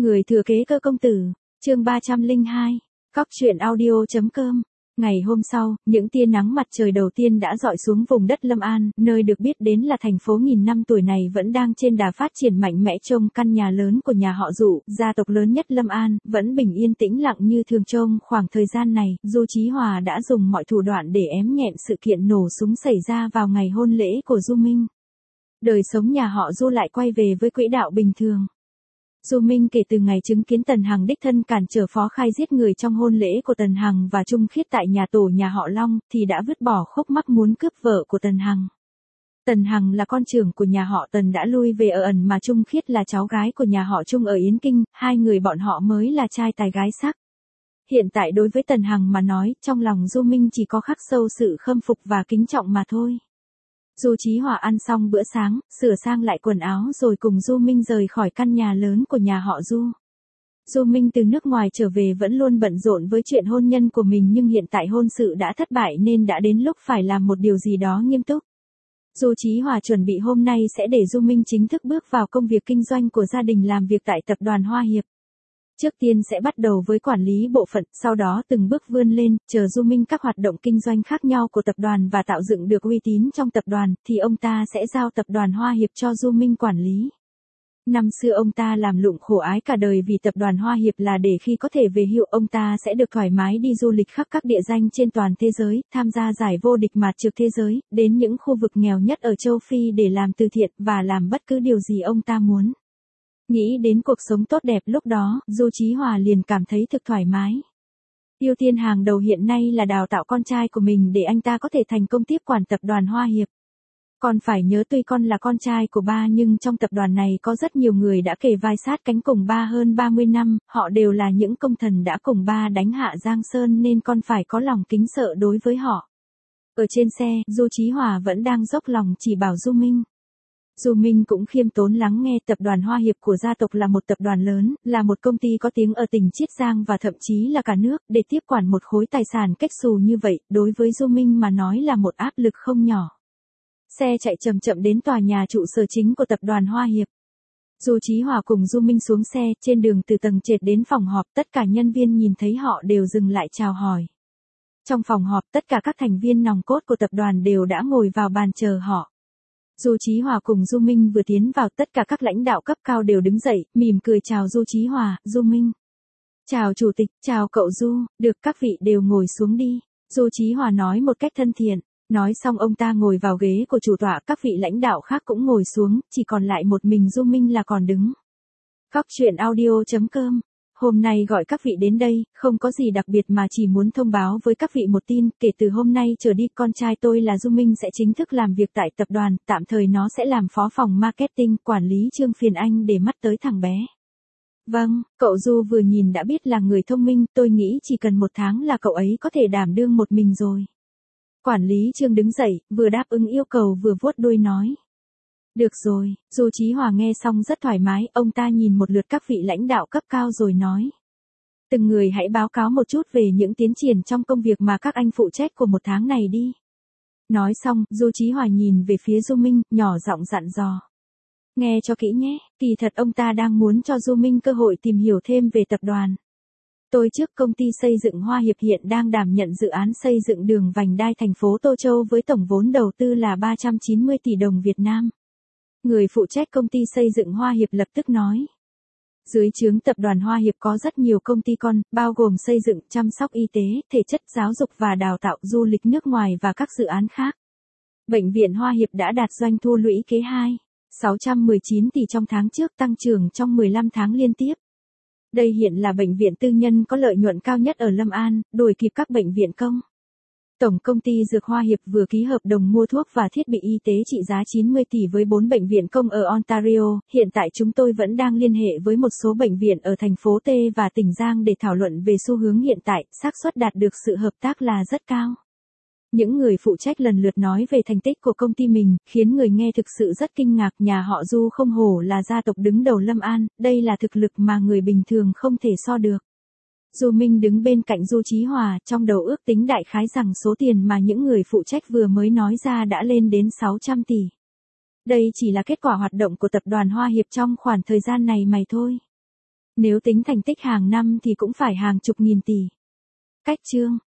Người thừa kế cơ công tử, chương 302, cóc truyện audio.com. Ngày hôm sau, những tia nắng mặt trời đầu tiên đã rọi xuống vùng đất Lâm An, nơi được biết đến là thành phố nghìn năm tuổi này vẫn đang trên đà phát triển mạnh mẽ. Trông căn nhà lớn của nhà họ Dụ, gia tộc lớn nhất Lâm An, vẫn bình yên tĩnh lặng như thường. Trong khoảng thời gian này, Du Chí Hòa đã dùng mọi thủ đoạn để ém nhẹm sự kiện nổ súng xảy ra vào ngày hôn lễ của Du Minh. Đời sống nhà họ Du lại quay về với quỹ đạo bình thường. Du Minh kể từ ngày chứng kiến Tần Hằng đích thân cản trở Phó Khai giết người trong hôn lễ của Tần Hằng và Trung Khiết tại nhà tổ nhà họ Long, thì đã vứt bỏ khúc mắc muốn cướp vợ của Tần Hằng. Tần Hằng là con trưởng của nhà họ Tần đã lui về ở ẩn, mà Trung Khiết là cháu gái của nhà họ Trung ở Yến Kinh, hai người bọn họ mới là trai tài gái sắc. Hiện tại đối với Tần Hằng mà nói, trong lòng Du Minh chỉ có khắc sâu sự khâm phục và kính trọng mà thôi. Du Chí Hòa ăn xong bữa sáng, sửa sang lại quần áo rồi cùng Du Minh rời khỏi căn nhà lớn của nhà họ Du. Du Minh từ nước ngoài trở về vẫn luôn bận rộn với chuyện hôn nhân của mình, nhưng hiện tại hôn sự đã thất bại nên đã đến lúc phải làm một điều gì đó nghiêm túc. Du Chí Hòa chuẩn bị hôm nay sẽ để Du Minh chính thức bước vào công việc kinh doanh của gia đình, làm việc tại tập đoàn Hoa Hiệp. Trước tiên sẽ bắt đầu với quản lý bộ phận, sau đó từng bước vươn lên, chờ Du Minh các hoạt động kinh doanh khác nhau của tập đoàn và tạo dựng được uy tín trong tập đoàn, thì ông ta sẽ giao tập đoàn Hoa Hiệp cho Du Minh quản lý. Năm xưa ông ta làm lụng khổ ái cả đời vì tập đoàn Hoa Hiệp là để khi có thể về hưu ông ta sẽ được thoải mái đi du lịch khắp các địa danh trên toàn thế giới, tham gia giải vô địch mạt trược thế giới, đến những khu vực nghèo nhất ở châu Phi để làm từ thiện và làm bất cứ điều gì ông ta muốn. Nghĩ đến cuộc sống tốt đẹp lúc đó, Du Chí Hòa liền cảm thấy thực thoải mái. Ưu tiên hàng đầu hiện nay là đào tạo con trai của mình để anh ta có thể thành công tiếp quản tập đoàn Hoa Hiệp. Còn phải nhớ, tuy con là con trai của ba nhưng trong tập đoàn này có rất nhiều người đã kề vai sát cánh cùng ba hơn 30 năm, họ đều là những công thần đã cùng ba đánh hạ Giang Sơn nên con phải có lòng kính sợ đối với họ. Ở trên xe, Du Chí Hòa vẫn đang dốc lòng chỉ bảo Du Minh. Du Minh cũng khiêm tốn lắng nghe. Tập đoàn Hoa Hiệp của gia tộc là một tập đoàn lớn, là một công ty có tiếng ở tỉnh Chiết Giang và thậm chí là cả nước, để tiếp quản một khối tài sản cách xù như vậy, đối với Du Minh mà nói là một áp lực không nhỏ. Xe chạy chậm chậm đến tòa nhà trụ sở chính của tập đoàn Hoa Hiệp. Du Chí Hòa cùng Du Minh xuống xe, trên đường từ tầng trệt đến phòng họp, tất cả nhân viên nhìn thấy họ đều dừng lại chào hỏi. Trong phòng họp, tất cả các thành viên nòng cốt của tập đoàn đều đã ngồi vào bàn chờ họ. Du Chí Hòa cùng Du Minh vừa tiến vào, tất cả các lãnh đạo cấp cao đều đứng dậy, mỉm cười chào Du Chí Hòa, Du Minh. Chào chủ tịch, chào cậu Du, được các vị đều ngồi xuống đi. Du Chí Hòa nói một cách thân thiện. Nói xong ông ta ngồi vào ghế của chủ tọa, các vị lãnh đạo khác cũng ngồi xuống, chỉ còn lại một mình Du Minh là còn đứng. Cóc truyện audio.com. Hôm nay gọi các vị đến đây, không có gì đặc biệt mà chỉ muốn thông báo với các vị một tin, kể từ hôm nay trở đi con trai tôi là Du Minh sẽ chính thức làm việc tại tập đoàn, tạm thời nó sẽ làm phó phòng marketing, quản lý Trương phiền anh để mắt tới thằng bé. Vâng, cậu Du vừa nhìn đã biết là người thông minh, tôi nghĩ chỉ cần 1 tháng là cậu ấy có thể đảm đương một mình rồi. Quản lý Trương đứng dậy, vừa đáp ứng yêu cầu vừa vuốt đuôi nói. Được rồi, Du Chí Hòa nghe xong rất thoải mái, ông ta nhìn một lượt các vị lãnh đạo cấp cao rồi nói. Từng người hãy báo cáo một chút về những tiến triển trong công việc mà các anh phụ trách của 1 tháng này đi. Nói xong, Du Chí Hòa nhìn về phía Du Minh, nhỏ giọng dặn dò. Nghe cho kỹ nhé, kỳ thật ông ta đang muốn cho Du Minh cơ hội tìm hiểu thêm về tập đoàn. Tôi trước công ty xây dựng Hoa Hiệp hiện đang đảm nhận dự án xây dựng đường vành đai thành phố Tô Châu với tổng vốn đầu tư là 390 tỷ đồng Việt Nam. Người phụ trách công ty xây dựng Hoa Hiệp lập tức nói. Dưới trướng tập đoàn Hoa Hiệp có rất nhiều công ty con, bao gồm xây dựng, chăm sóc y tế, thể chất, giáo dục và đào tạo, du lịch nước ngoài và các dự án khác. Bệnh viện Hoa Hiệp đã đạt doanh thu lũy kế 619 tỷ trong tháng trước, tăng trưởng trong 15 tháng liên tiếp. Đây hiện là bệnh viện tư nhân có lợi nhuận cao nhất ở Lâm An, đuổi kịp các bệnh viện công. Tổng công ty Dược Hoa Hiệp vừa ký hợp đồng mua thuốc và thiết bị y tế trị giá 90 tỷ với 4 bệnh viện công ở Ontario, hiện tại chúng tôi vẫn đang liên hệ với một số bệnh viện ở thành phố T và tỉnh Giang để thảo luận về xu hướng hiện tại, xác suất đạt được sự hợp tác là rất cao. Những người phụ trách lần lượt nói về thành tích của công ty mình, khiến người nghe thực sự rất kinh ngạc. Nhà họ Du không hổ là gia tộc đứng đầu Lâm An, đây là thực lực mà người bình thường không thể so được. Du Minh đứng bên cạnh Du Chí Hòa, trong đầu ước tính đại khái rằng số tiền mà những người phụ trách vừa mới nói ra đã lên đến 600 tỷ. Đây chỉ là kết quả hoạt động của tập đoàn Hoa Hiệp trong khoảng thời gian này mà thôi. Nếu tính thành tích hàng năm thì cũng phải hàng chục nghìn tỷ. Cách chương